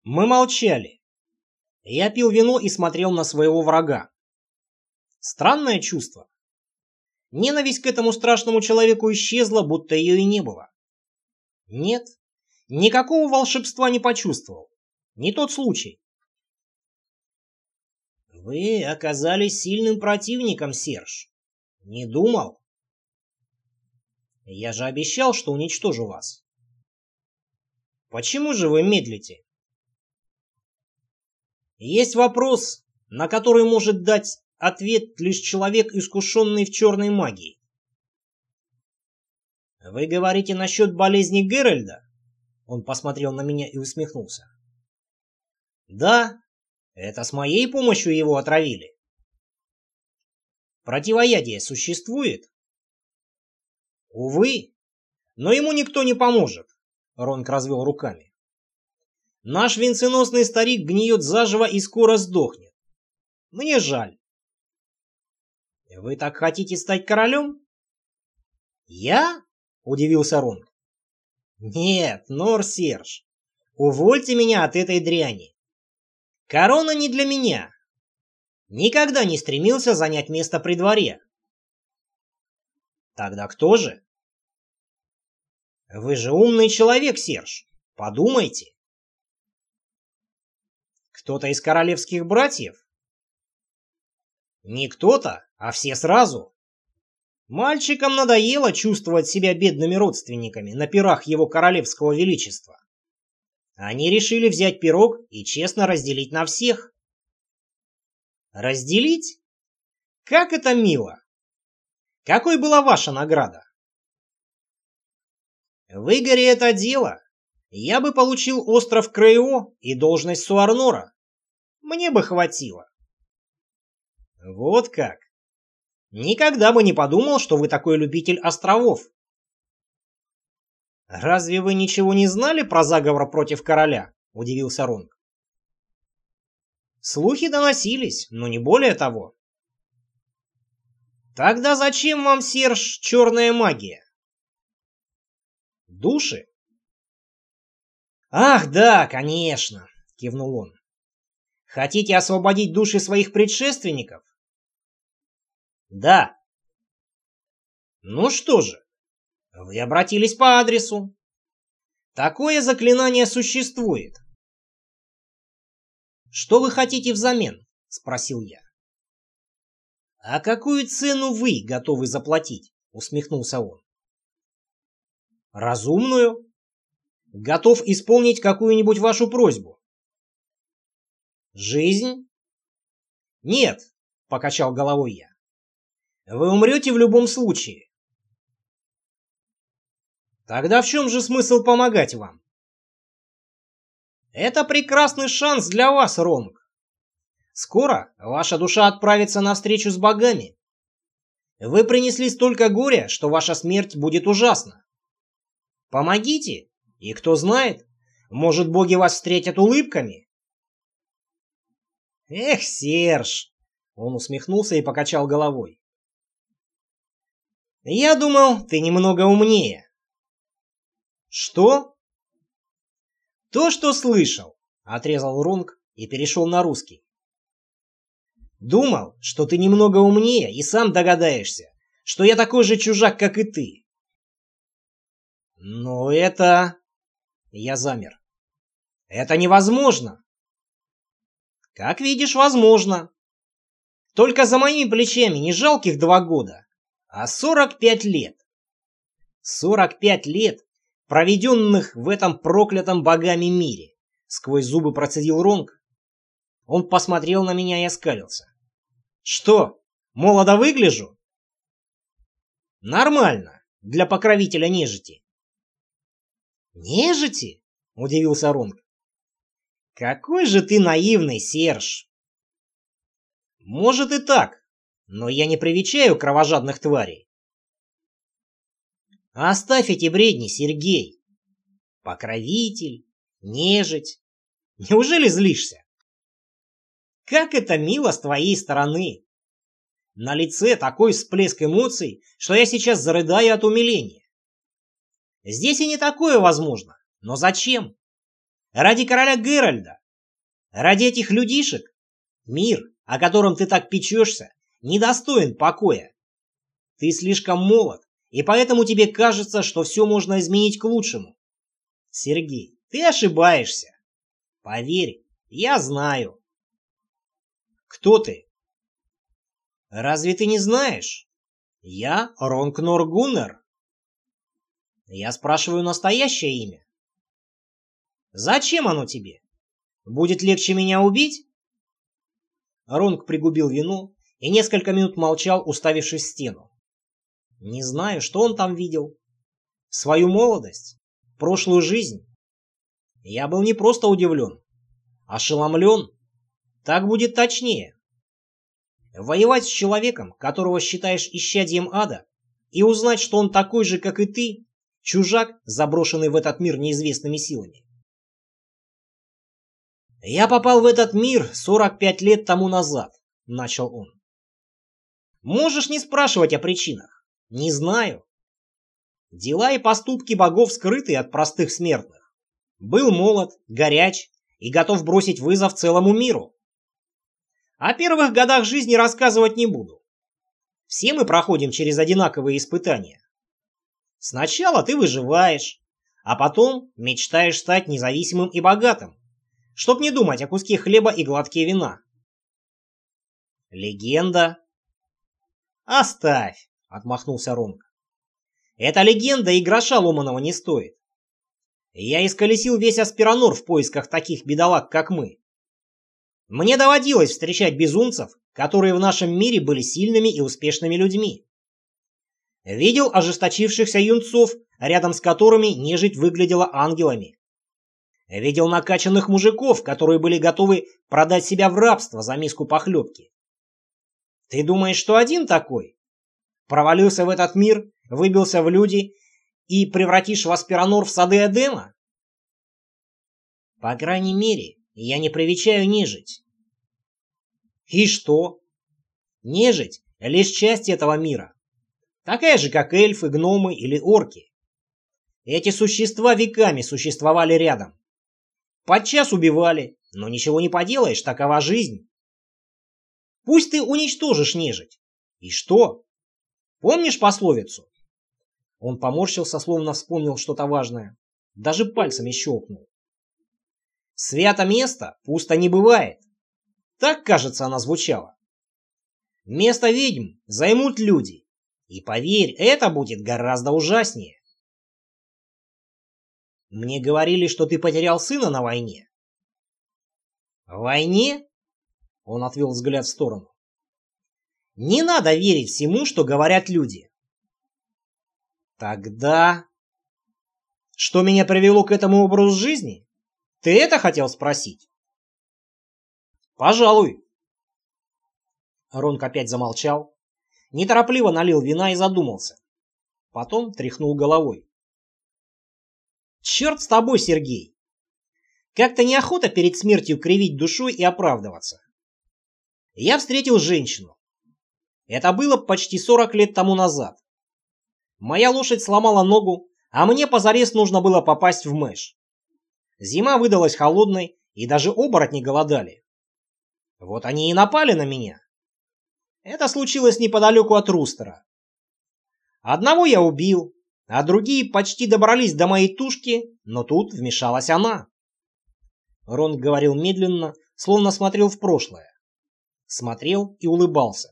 Мы молчали. Я пил вино и смотрел на своего врага. Странное чувство. Ненависть к этому страшному человеку исчезла, будто ее и не было. Нет, никакого волшебства не почувствовал. Не тот случай. Вы оказались сильным противником, Серж. Не думал? Я же обещал, что уничтожу вас. Почему же вы медлите? Есть вопрос, на который может дать ответ лишь человек, искушенный в черной магии. Вы говорите насчет болезни Геральда? Он посмотрел на меня и усмехнулся. Да, это с моей помощью его отравили. Противоядие существует? Увы, но ему никто не поможет, Ронг развел руками. Наш венценосный старик гниет заживо и скоро сдохнет. Мне жаль. Вы так хотите стать королем? Я? Удивился Ронг. Нет, Нор Серж, увольте меня от этой дряни. Корона не для меня. Никогда не стремился занять место при дворе. Тогда кто же? Вы же умный человек, Серж. Подумайте. Кто-то из королевских братьев? Не кто-то, а все сразу. Мальчикам надоело чувствовать себя бедными родственниками на пирах его королевского величества. Они решили взять пирог и честно разделить на всех. Разделить? Как это мило! Какой была ваша награда? В Игоре это дело. Я бы получил остров Крейо и должность Суарнора. Мне бы хватило. Вот как. Никогда бы не подумал, что вы такой любитель островов. Разве вы ничего не знали про заговор против короля? Удивился Ронг. Слухи доносились, но не более того. Тогда зачем вам, Серж, черная магия? Души? Ах, да, конечно, кивнул он. Хотите освободить души своих предшественников? Да. Ну что же, вы обратились по адресу. Такое заклинание существует. Что вы хотите взамен? Спросил я. А какую цену вы готовы заплатить? Усмехнулся он. Разумную. Готов исполнить какую-нибудь вашу просьбу. Жизнь? Нет, покачал головой я. Вы умрете в любом случае. Тогда в чем же смысл помогать вам? Это прекрасный шанс для вас, Ронг. Скоро ваша душа отправится на встречу с богами. Вы принесли столько горя, что ваша смерть будет ужасна. Помогите, и кто знает, может, боги вас встретят улыбками. Эх, Серж, он усмехнулся и покачал головой. Я думал, ты немного умнее. Что? То, что слышал, отрезал Ронг и перешел на русский. Думал, что ты немного умнее и сам догадаешься, что я такой же чужак, как и ты. Но это... Я замер. Это невозможно. Как видишь, возможно. Только за моими плечами не жалких 2 года, а 45 лет. 45 лет, проведенных в этом проклятом богами мире. Сквозь зубы процедил Ронг. Он посмотрел на меня и оскалился. Что, молодо выгляжу? Нормально, для покровителя нежити. Нежити? Удивился Ронг. Какой же ты наивный, Серж. Может и так, но я не привечаю кровожадных тварей. Оставь эти бредни, Сергей. Покровитель, нежить. Неужели злишься? Как это мило с твоей стороны. На лице такой всплеск эмоций, что я сейчас зарыдаю от умиления. Здесь и не такое возможно. Но зачем? Ради короля Геральда? Ради этих людишек? Мир, о котором ты так печешься, недостоин покоя. Ты слишком молод, и поэтому тебе кажется, что все можно изменить к лучшему. Сергей, ты ошибаешься. Поверь, я знаю. Кто ты? Разве ты не знаешь? Я Ронкнор Гуннер. Я спрашиваю настоящее имя. Зачем оно тебе? Будет легче меня убить? Ронк пригубил вино и несколько минут молчал, уставившись в стену. Не знаю, что он там видел. Свою молодость? Прошлую жизнь? Я был не просто удивлен. Ошеломлен. Так будет точнее. Воевать с человеком, которого считаешь исчадьем ада, и узнать, что он такой же, как и ты, чужак, заброшенный в этот мир неизвестными силами. «Я попал в этот мир 45 лет тому назад», — начал он. «Можешь не спрашивать о причинах. Не знаю. Дела и поступки богов скрыты от простых смертных. Был молод, горяч и готов бросить вызов целому миру. О первых годах жизни рассказывать не буду. Все мы проходим через одинаковые испытания. Сначала ты выживаешь, а потом мечтаешь стать независимым и богатым, чтоб не думать о куске хлеба и глотке вина. Легенда. Оставь, отмахнулся Ронк. Эта легенда и гроша ломаного не стоит. Я исколесил весь Аспиранор в поисках таких бедолаг, как мы. Мне доводилось встречать безумцев, которые в нашем мире были сильными и успешными людьми. Видел ожесточившихся юнцов, рядом с которыми нежить выглядела ангелами. Видел накачанных мужиков, которые были готовы продать себя в рабство за миску похлебки. Ты думаешь, что один такой? Провалился в этот мир, выбился в люди и превратишь в Аспиранор в сады Эдема? По крайней мере, я не привечаю нежить. И что? Нежить — лишь часть этого мира. Такая же, как эльфы, гномы или орки. Эти существа веками существовали рядом. Подчас убивали, но ничего не поделаешь, такова жизнь. Пусть ты уничтожишь нежить. И что? Помнишь пословицу? Он поморщился, словно вспомнил что-то важное. Даже пальцами щелкнул. Свято место пусто не бывает. Так, кажется, она звучала. Место ведьм займут люди. И поверь, это будет гораздо ужаснее. Мне говорили, что ты потерял сына на войне. В войне? Он отвел взгляд в сторону. Не надо верить всему, что говорят люди. Тогда... Что меня привело к этому образу жизни? Ты это хотел спросить? Пожалуй. Ронк опять замолчал, неторопливо налил вина и задумался. Потом тряхнул головой. Черт с тобой, Сергей. Как-то неохота перед смертью кривить душой и оправдываться. Я встретил женщину. Это было почти 40 лет тому назад. Моя лошадь сломала ногу, а мне позарез нужно было попасть в Мэш. Зима выдалась холодной, и даже оборотни голодали. Вот они и напали на меня. Это случилось неподалеку от Рустера. Одного я убил, а другие почти добрались до моей тушки, но тут вмешалась она. Ронк говорил медленно, словно смотрел в прошлое. Смотрел и улыбался.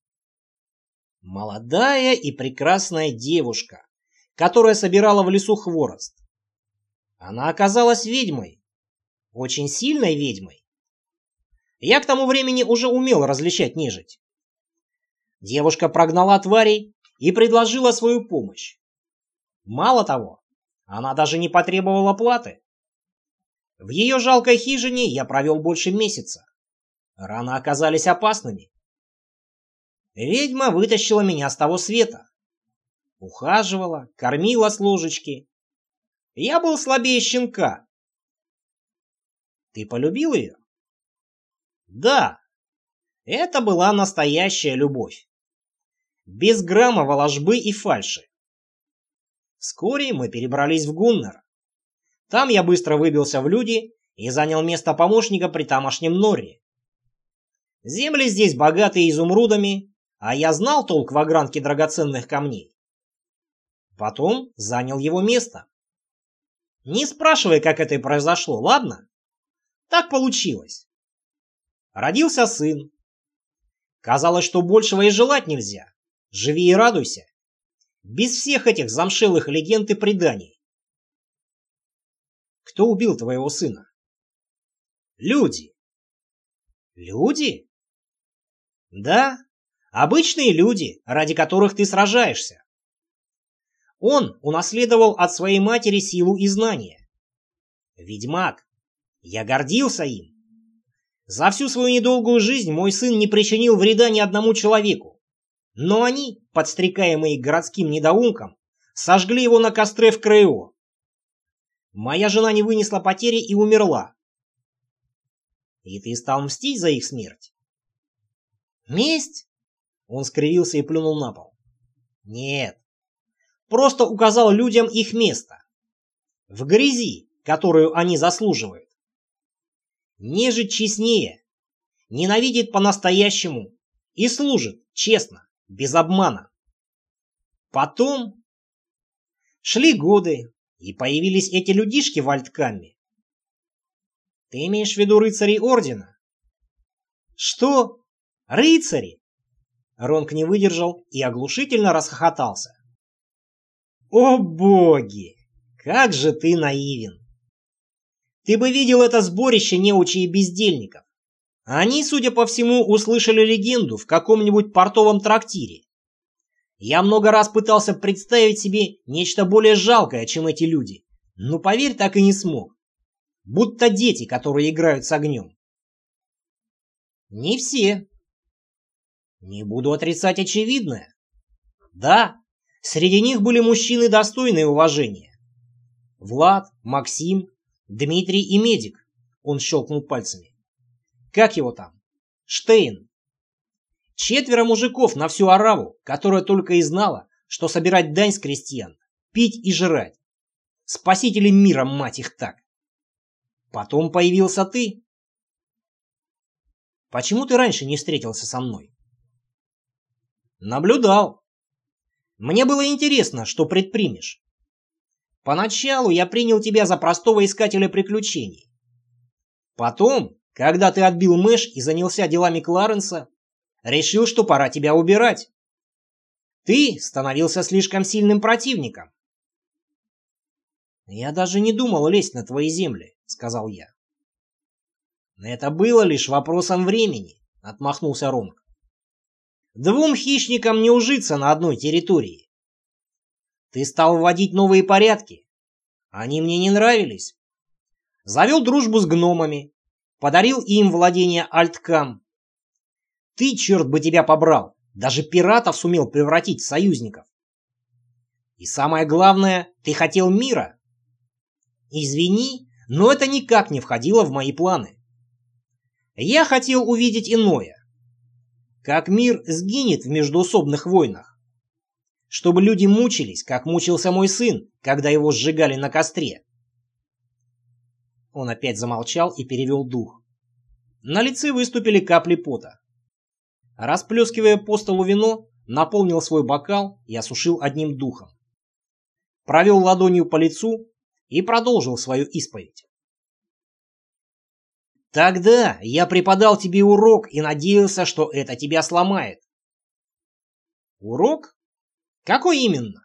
Молодая и прекрасная девушка, которая собирала в лесу хворост. Она оказалась ведьмой. Очень сильной ведьмой. Я к тому времени уже умел различать нежить. Девушка прогнала тварей и предложила свою помощь. Мало того, она даже не потребовала платы. В ее жалкой хижине я провел больше месяца. Раны оказались опасными. Ведьма вытащила меня с того света. Ухаживала, кормила с ложечки. Я был слабее щенка. Ты полюбил ее? Да, это была настоящая любовь. Без грамма волжбы и фальши. Вскоре мы перебрались в Гуннер. Там я быстро выбился в люди и занял место помощника при тамошнем Норре. Земли здесь богатые изумрудами, а я знал толк в огранке драгоценных камней. Потом занял его место. Не спрашивай, как это и произошло, ладно? Так получилось. Родился сын. Казалось, что большего и желать нельзя. Живи и радуйся. Без всех этих замшелых легенд и преданий. Кто убил твоего сына? Люди. Люди? Да, обычные люди, ради которых ты сражаешься. Он унаследовал от своей матери силу и знания. Ведьмак. Я гордился им. За всю свою недолгую жизнь мой сын не причинил вреда ни одному человеку. Но они, подстрекаемые городским недоумком, сожгли его на костре в Крео. Моя жена не вынесла потери и умерла. И ты стал мстить за их смерть? Месть? Он скривился и плюнул на пол. Нет. Просто указал людям их место. В грязи, которую они заслуживают. Нежить честнее, ненавидит по-настоящему и служит честно, без обмана. Потом шли годы, и появились эти людишки в Альткамме. Ты имеешь в виду рыцарей Ордена? Что? Рыцари? Ронг не выдержал и оглушительно расхохотался. О боги! Как же ты наивен! Ты бы видел это сборище неучей и бездельников. Они, судя по всему, услышали легенду в каком-нибудь портовом трактире. Я много раз пытался представить себе нечто более жалкое, чем эти люди, но, поверь, так и не смог. Будто дети, которые играют с огнем. Не все. Не буду отрицать очевидное. Да, среди них были мужчины, достойные уважения. Влад, Максим, Дмитрий и Медик. Он щелкнул пальцами. Как его там? Штейн. 4 мужиков на всю ораву, которая только и знала, что собирать дань с крестьян, пить и жрать. Спасители мира, мать их так. Потом появился ты. Почему ты раньше не встретился со мной? Наблюдал. Мне было интересно, что предпримешь. Поначалу я принял тебя за простого искателя приключений. Потом, когда ты отбил Мэш и занялся делами Кларенса, решил, что пора тебя убирать. Ты становился слишком сильным противником. Я даже не думал лезть на твои земли, сказал я. Это было лишь вопросом времени, отмахнулся Ронг. 2 хищникам не ужиться на одной территории. Ты стал вводить новые порядки. Они мне не нравились. Завел дружбу с гномами, подарил им владение Альткам. Ты, черт бы тебя побрал, даже пиратов сумел превратить в союзников. И самое главное, ты хотел мира. Извини, но это никак не входило в мои планы. Я хотел увидеть иное. Как мир сгинет в междоусобных войнах. Чтобы люди мучились, как мучился мой сын, когда его сжигали на костре. Он опять замолчал и перевел дух. На лице выступили капли пота. Расплескивая по столу вино, наполнил свой бокал и осушил одним духом. Провел ладонью по лицу и продолжил свою исповедь. Тогда я преподал тебе урок и надеялся, что это тебя сломает. Урок? Какой именно?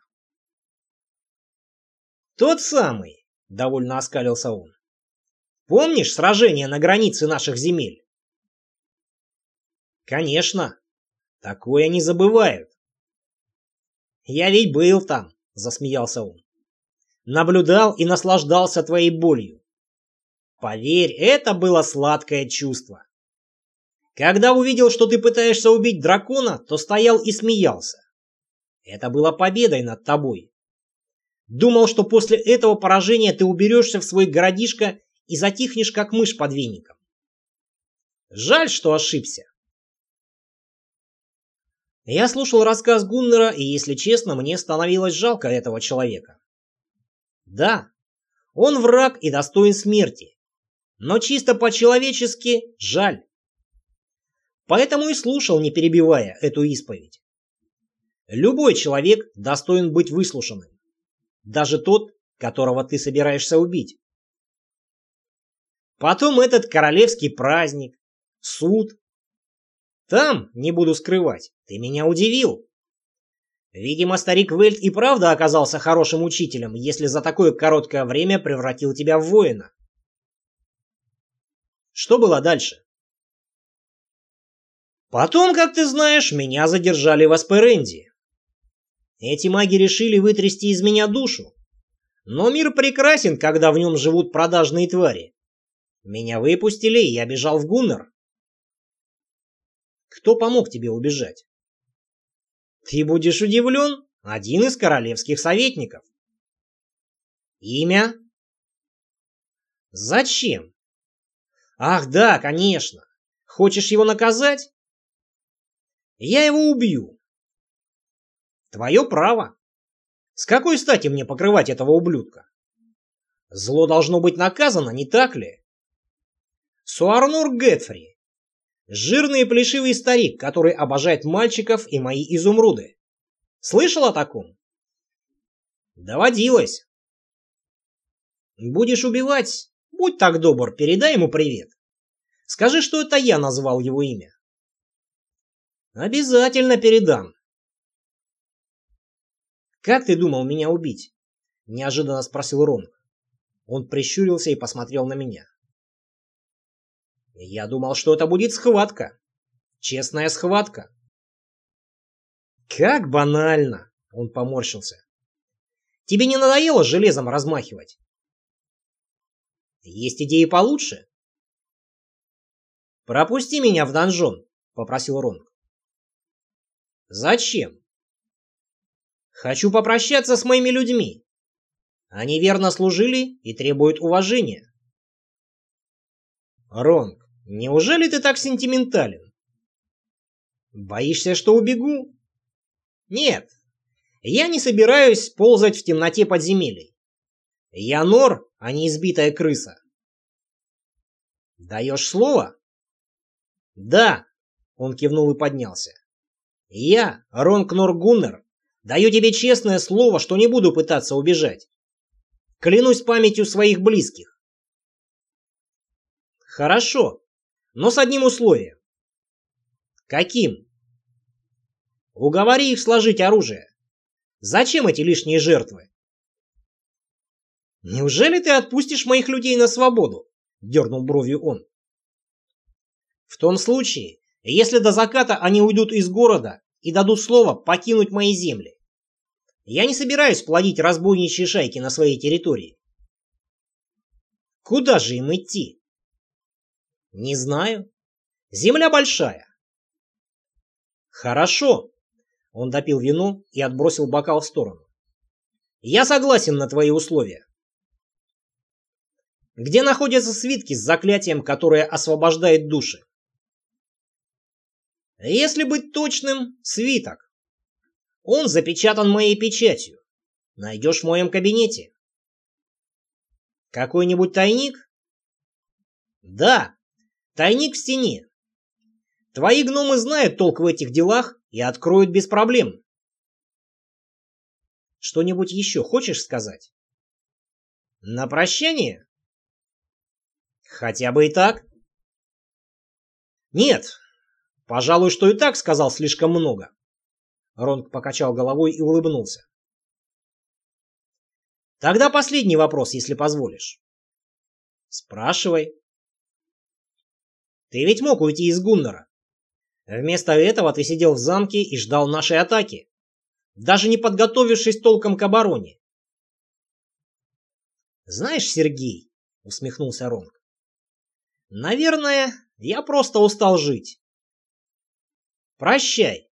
Тот самый, довольно оскалился он. Помнишь сражение на границе наших земель? Конечно, такое не забывают. Я ведь был там, засмеялся он. Наблюдал и наслаждался твоей болью. Поверь, это было сладкое чувство. Когда увидел, что ты пытаешься убить дракона, то стоял и смеялся. Это было победой над тобой. Думал, что после этого поражения ты уберешься в свой городишко и затихнешь, как мышь под веником. Жаль, что ошибся. Я слушал рассказ Гуннера, и, если честно, мне становилось жалко этого человека. Да, Он враг и достоин смерти. Но чисто по-человечески жаль. Поэтому и слушал, не перебивая, эту исповедь. Любой человек достоин быть выслушанным. Даже тот, которого ты собираешься убить. Потом этот королевский праздник, суд. Там, не буду скрывать, ты меня удивил. Видимо, старик Вельт и правда оказался хорошим учителем, если за такое короткое время превратил тебя в воина. Что было дальше? Потом, как ты знаешь, меня задержали в Асперенде. Эти маги решили вытрясти из меня душу. Но мир прекрасен, когда в нем живут продажные твари. Меня выпустили, и я бежал в Гуннер. Кто помог тебе убежать? Ты будешь удивлен, один из королевских советников. Имя? Зачем? Ах да, конечно. Хочешь его наказать? Я его убью. Твое право. С какой стати мне покрывать этого ублюдка? Зло должно быть наказано, не так ли? Суарнур Гэтфри. Жирный и плешивый старик, который обожает мальчиков и мои изумруды. Слышал о таком? Доводилось. Будешь убивать? Будь так добр, передай ему привет. Скажи, что это я назвал его имя. Обязательно передам. «Как ты думал меня убить?» — неожиданно спросил Ронг. Он прищурился и посмотрел на меня. «Я думал, что это будет схватка. Честная схватка». «Как банально!» — он поморщился. «Тебе не надоело железом размахивать?» «Есть идеи получше?» «Пропусти меня в донжон», — попросил Ронг. «Зачем?» «Хочу попрощаться с моими людьми. Они верно служили и требуют уважения». «Ронг, неужели ты так сентиментален?» «Боишься, что убегу?» «Нет, я не собираюсь ползать в темноте подземелий. Я нор, а не избитая крыса». «Даешь слово?» «Да», — он кивнул и поднялся. «Я, Ронг Нор-Гуннер, даю тебе честное слово, что не буду пытаться убежать. Клянусь памятью своих близких». «Хорошо, но с одним условием». «Каким?» «Уговори их сложить оружие. Зачем эти лишние жертвы?» «Неужели ты отпустишь моих людей на свободу?» — дернул бровью он. «В том случае, если до заката они уйдут из города и дадут слово покинуть мои земли. Я не собираюсь плодить разбойничьи шайки на своей территории». «Куда же им идти?» «Не знаю. Земля большая». «Хорошо». Он допил вино и отбросил бокал в сторону. «Я согласен на твои условия». «Где находятся свитки с заклятием, которое освобождает души?» «Если быть точным, свиток. Он запечатан моей печатью. Найдешь в моем кабинете». «Какой-нибудь тайник?» «Да, тайник в стене. Твои гномы знают толк в этих делах и откроют без проблем». «Что-нибудь еще хочешь сказать?» «На прощание?» «Хотя бы и так». «Нет, пожалуй, что и так сказал слишком много». Ронг покачал головой и улыбнулся. «Тогда последний вопрос, если позволишь». «Спрашивай». «Ты ведь мог уйти из Гуннера. Вместо этого ты сидел в замке и ждал нашей атаки, даже не подготовившись толком к обороне». «Знаешь, Сергей», — усмехнулся Ронг, — «наверное, я просто устал жить. Прощай».